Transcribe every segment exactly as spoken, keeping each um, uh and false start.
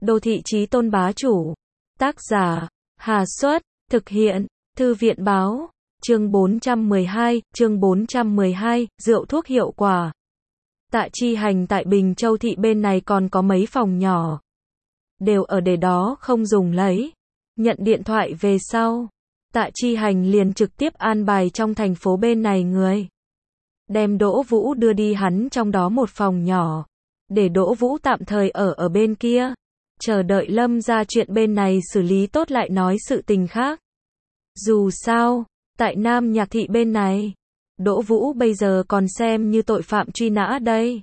Đô thị chí tôn bá chủ. Tác giả, Hà Xuất, thực hiện, Thư viện báo, chương bốn trăm mười hai, chương bốn trăm mười hai, rượu thuốc hiệu quả. Tạ Chi Hành tại Bình Châu thị bên này còn có mấy phòng nhỏ. Đều ở để đó không dùng lấy. Nhận điện thoại về sau. Tạ Chi Hành liền trực tiếp an bài trong thành phố bên này người. Đem Đỗ Vũ đưa đi hắn trong đó một phòng nhỏ. Để Đỗ Vũ tạm thời ở ở bên kia. Chờ đợi Lâm ra chuyện bên này xử lý tốt lại nói sự tình khác. Dù sao, tại Nam Nhạc thị bên này, Đỗ Vũ bây giờ còn xem như tội phạm truy nã đây.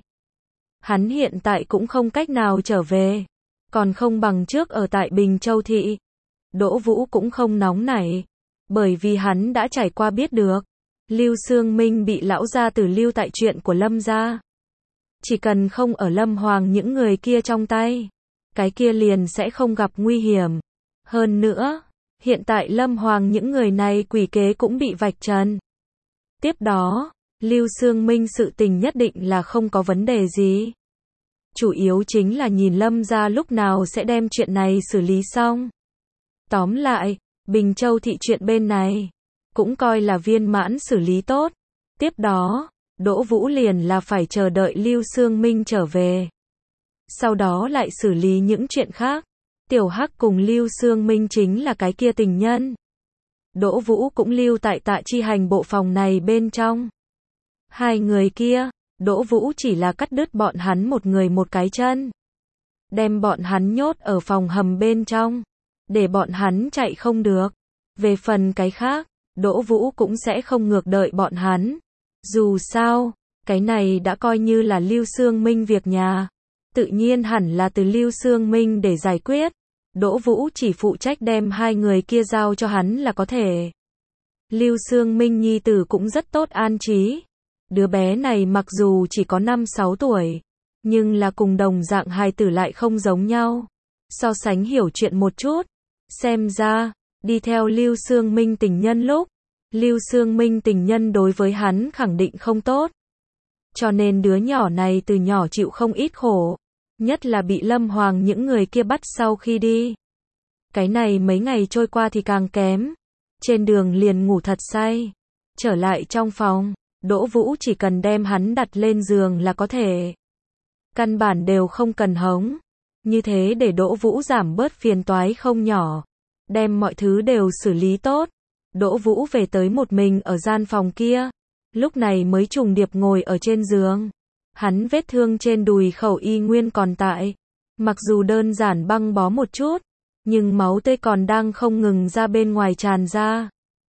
Hắn hiện tại cũng không cách nào trở về. Còn không bằng trước ở tại Bình Châu thị. Đỗ Vũ cũng không nóng nảy. Bởi vì hắn đã trải qua biết được. Lưu Sương Minh bị lão gia tử lưu tại chuyện của Lâm gia. Chỉ cần không ở Lâm Hoàng những người kia trong tay. Cái kia liền sẽ không gặp nguy hiểm. Hơn nữa, hiện tại Lâm Hoàng những người này quỷ kế cũng bị vạch trần. Tiếp đó, Lưu Sương Minh sự tình nhất định là không có vấn đề gì. Chủ yếu chính là nhìn Lâm gia lúc nào sẽ đem chuyện này xử lý xong. Tóm lại, Bình Châu thị chuyện bên này, cũng coi là viên mãn xử lý tốt. Tiếp đó, Đỗ Vũ liền là phải chờ đợi Lưu Sương Minh trở về. Sau đó lại xử lý những chuyện khác. Tiểu Hắc cùng Lưu Sương Minh chính là cái kia tình nhân. Đỗ Vũ cũng lưu tại Tạ Chi Hành bộ phòng này bên trong. Hai người kia, Đỗ Vũ chỉ là cắt đứt bọn hắn một người một cái chân. Đem bọn hắn nhốt ở phòng hầm bên trong. Để bọn hắn chạy không được. Về phần cái khác, Đỗ Vũ cũng sẽ không ngược đợi bọn hắn. Dù sao, cái này đã coi như là Lưu Sương Minh việc nhà. Tự nhiên hẳn là từ Lưu Sương Minh để giải quyết. Đỗ Vũ chỉ phụ trách đem hai người kia giao cho hắn là có thể. Lưu Sương Minh nhi tử cũng rất tốt an trí. Đứa bé này mặc dù chỉ có năm sáu tuổi, nhưng là cùng đồng dạng hài tử lại không giống nhau. So sánh hiểu chuyện một chút. Xem ra, đi theo Lưu Sương Minh tình nhân lúc, Lưu Sương Minh tình nhân đối với hắn khẳng định không tốt. Cho nên đứa nhỏ này từ nhỏ chịu không ít khổ. Nhất là bị Lâm Hoàng những người kia bắt sau khi đi. Cái này mấy ngày trôi qua thì càng kém. Trên đường liền ngủ thật say. Trở lại trong phòng, Đỗ Vũ chỉ cần đem hắn đặt lên giường là có thể. Căn bản đều không cần hống. Như thế để Đỗ Vũ giảm bớt phiền toái không nhỏ. Đem mọi thứ đều xử lý tốt. Đỗ Vũ về tới một mình ở gian phòng kia. Lúc này mới trùng điệp ngồi ở trên giường. Hắn vết thương trên đùi khẩu y nguyên còn tại. Mặc dù đơn giản băng bó một chút, nhưng máu tươi còn đang không ngừng ra bên ngoài tràn ra.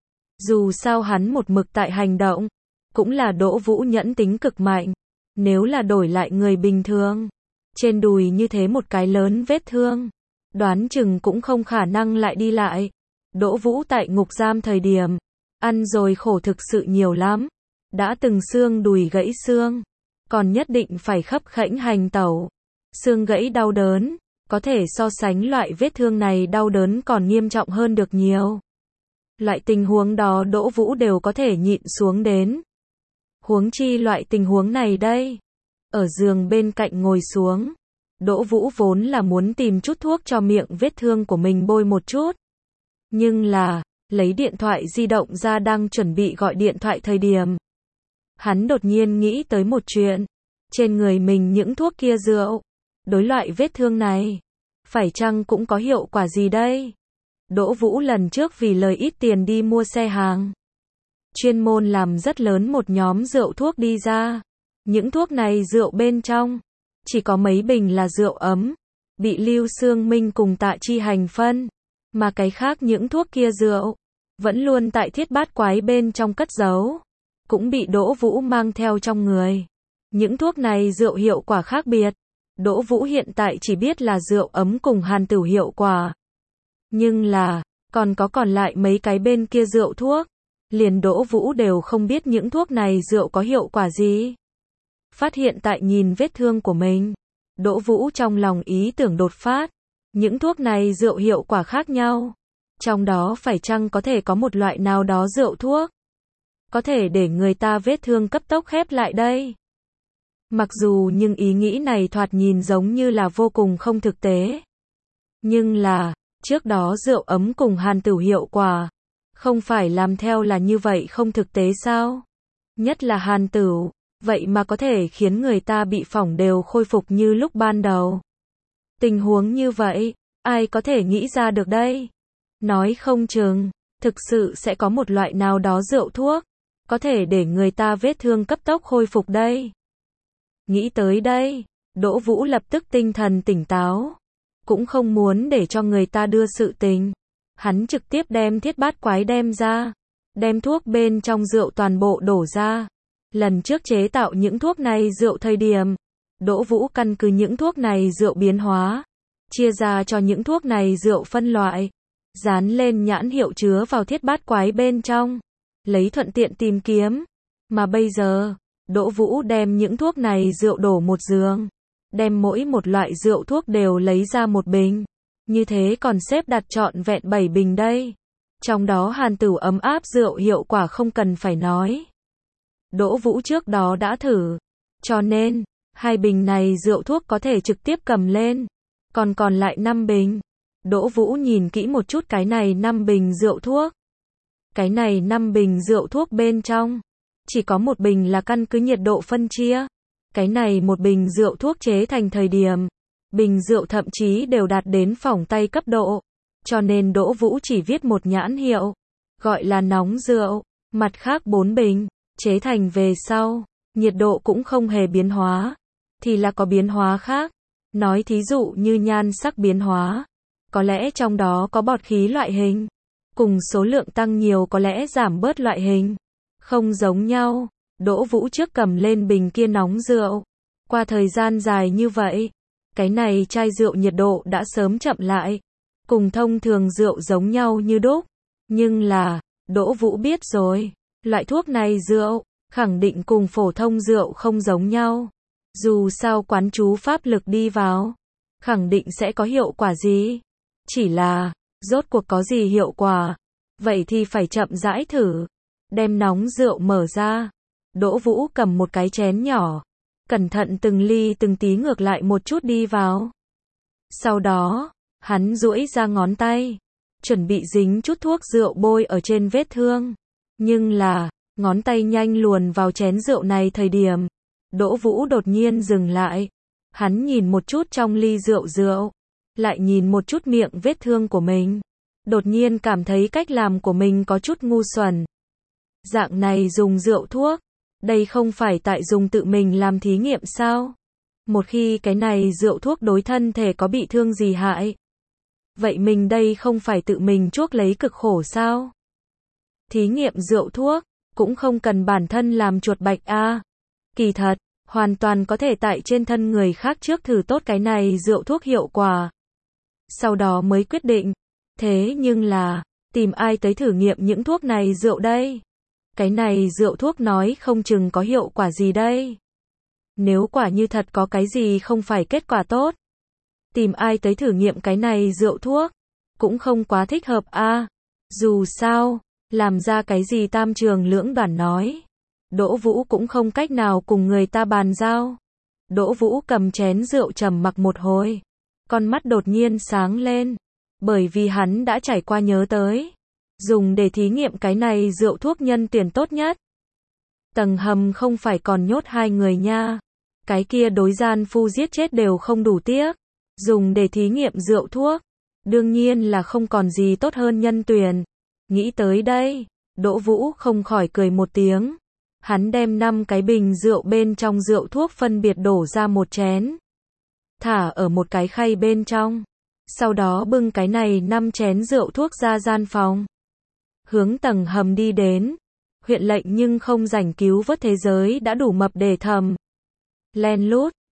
Dù sao hắn một mực tại hành động, cũng là Đỗ Vũ nhẫn tính cực mạnh. Nếu là đổi lại người bình thường, trên đùi như thế một cái lớn vết thương, đoán chừng cũng không khả năng lại đi lại. Đỗ Vũ tại ngục giam thời điểm, ăn rồi khổ thực sự nhiều lắm. Đã từng xương đùi gãy xương. Còn nhất định phải khấp khễnh hành tẩu. Xương gãy đau đớn, có thể so sánh loại vết thương này đau đớn còn nghiêm trọng hơn được nhiều. Loại tình huống đó Đỗ Vũ đều có thể nhịn xuống đến. Huống chi loại tình huống này đây. Ở giường bên cạnh ngồi xuống. Đỗ Vũ vốn là muốn tìm chút thuốc cho miệng vết thương của mình bôi một chút. Nhưng là, lấy điện thoại di động ra đang chuẩn bị gọi điện thoại thời điểm. Hắn đột nhiên nghĩ tới một chuyện. Trên người mình những thuốc kia rượu. Đối loại vết thương này. Phải chăng cũng có hiệu quả gì đây? Đỗ Vũ lần trước vì lời ít tiền đi mua xe hàng. Chuyên môn làm rất lớn một nhóm rượu thuốc đi ra. Những thuốc này rượu bên trong. Chỉ có mấy bình là rượu ấm. Bị Lưu Sương Minh cùng Tạ Chi Hành phân. Mà cái khác những thuốc kia rượu. Vẫn luôn tại thiết bát quái bên trong cất giấu. Cũng bị Đỗ Vũ mang theo trong người. Những thuốc này rượu hiệu quả khác biệt. Đỗ Vũ hiện tại chỉ biết là rượu ấm cùng hàn tửu hiệu quả. Nhưng là, còn có còn lại mấy cái bên kia rượu thuốc. Liền Đỗ Vũ đều không biết những thuốc này rượu có hiệu quả gì. Phát hiện tại nhìn vết thương của mình. Đỗ Vũ trong lòng ý tưởng đột phát. Những thuốc này rượu hiệu quả khác nhau. Trong đó phải chăng có thể có một loại nào đó rượu thuốc. Có thể để người ta vết thương cấp tốc khép lại đây. Mặc dù nhưng ý nghĩ này thoạt nhìn giống như là vô cùng không thực tế. Nhưng là, trước đó rượu ấm cùng Hàn Tửu hiệu quả, không phải làm theo là như vậy không thực tế sao? Nhất là Hàn Tửu, vậy mà có thể khiến người ta bị phỏng đều khôi phục như lúc ban đầu. Tình huống như vậy, ai có thể nghĩ ra được đây? Nói không chừng, thực sự sẽ có một loại nào đó rượu thuốc, có thể để người ta vết thương cấp tốc khôi phục đây. Nghĩ tới đây, Đỗ Vũ lập tức tinh thần tỉnh táo. Cũng không muốn để cho người ta đưa sự tình. Hắn trực tiếp đem thiết bát quái đem ra. Đem thuốc bên trong rượu toàn bộ đổ ra. Lần trước chế tạo những thuốc này rượu thời điểm, Đỗ Vũ căn cứ những thuốc này rượu biến hóa, chia ra cho những thuốc này rượu phân loại, dán lên nhãn hiệu chứa vào thiết bát quái bên trong, lấy thuận tiện tìm kiếm. Mà bây giờ, Đỗ Vũ đem những thuốc này rượu đổ một giường, đem mỗi một loại rượu thuốc đều lấy ra một bình, như thế còn xếp đặt trọn vẹn bảy bình đây. Trong đó Hàn Tửu ấm áp rượu hiệu quả không cần phải nói. Đỗ Vũ trước đó đã thử, cho nên, hai bình này rượu thuốc có thể trực tiếp cầm lên. Còn còn lại năm bình. Đỗ Vũ nhìn kỹ một chút cái này năm bình rượu thuốc. Cái này năm bình rượu thuốc bên trong, chỉ có một bình là căn cứ nhiệt độ phân chia. Cái này một bình rượu thuốc chế thành thời điểm, bình rượu thậm chí đều đạt đến phỏng tay cấp độ. Cho nên Đỗ Vũ chỉ viết một nhãn hiệu, gọi là nóng rượu. Mặt khác bốn bình, chế thành về sau, nhiệt độ cũng không hề biến hóa, thì là có biến hóa khác. Nói thí dụ như nhan sắc biến hóa, có lẽ trong đó có bọt khí loại hình, cùng số lượng tăng nhiều có lẽ giảm bớt loại hình, không giống nhau. Đỗ Vũ trước cầm lên bình kia nóng rượu, qua thời gian dài như vậy, cái này chai rượu nhiệt độ đã sớm chậm lại, cùng thông thường rượu giống nhau như đúc. Nhưng là, Đỗ Vũ biết rồi, loại thuốc này rượu, khẳng định cùng phổ thông rượu không giống nhau. Dù sao quán chú pháp lực đi vào, khẳng định sẽ có hiệu quả gì. Chỉ là, rốt cuộc có gì hiệu quả, vậy thì phải chậm rãi thử. Đem nóng rượu mở ra, Đỗ Vũ cầm một cái chén nhỏ, cẩn thận từng ly từng tí ngược lại một chút đi vào. Sau đó, hắn duỗi ra ngón tay, chuẩn bị dính chút thuốc rượu bôi ở trên vết thương. Nhưng là, ngón tay nhanh luồn vào chén rượu này thời điểm, Đỗ Vũ đột nhiên dừng lại. Hắn nhìn một chút trong ly rượu rượu, lại nhìn một chút miệng vết thương của mình. Đột nhiên cảm thấy cách làm của mình có chút ngu xuẩn. Dạng này dùng rượu thuốc, đây không phải tại dùng tự mình làm thí nghiệm sao? Một khi cái này rượu thuốc đối thân thể có bị thương gì hại, vậy mình đây không phải tự mình chuốc lấy cực khổ sao? Thí nghiệm rượu thuốc, cũng không cần bản thân làm chuột bạch a. Kỳ thật, hoàn toàn có thể tại trên thân người khác trước thử tốt cái này rượu thuốc hiệu quả. Sau đó mới quyết định. Thế nhưng là, tìm ai tới thử nghiệm những thuốc này rượu đây? Cái này rượu thuốc nói không chừng có hiệu quả gì đây? Nếu quả như thật có cái gì không phải kết quả tốt, tìm ai tới thử nghiệm cái này rượu thuốc, cũng không quá thích hợp a. Dù sao, làm ra cái gì tam trường lưỡng đoản nói, Đỗ Vũ cũng không cách nào cùng người ta bàn giao. Đỗ Vũ cầm chén rượu trầm mặc một hồi, con mắt đột nhiên sáng lên, bởi vì hắn đã trải qua nhớ tới, dùng để thí nghiệm cái này rượu thuốc nhân tuyển tốt nhất. Tầng hầm không phải còn nhốt hai người nha, cái kia đối gian phu giết chết đều không đủ tiếc, dùng để thí nghiệm rượu thuốc, đương nhiên là không còn gì tốt hơn nhân tuyển. Nghĩ tới đây, Đỗ Vũ không khỏi cười một tiếng. Hắn đem năm cái bình rượu bên trong rượu thuốc phân biệt đổ ra một chén, thả ở một cái khay bên trong. Sau đó bưng cái này năm chén rượu thuốc ra gian phòng, hướng tầng hầm đi đến. Huyện lệnh nhưng không rảnh cứu vớt thế giới đã đủ mập để thầm len lút,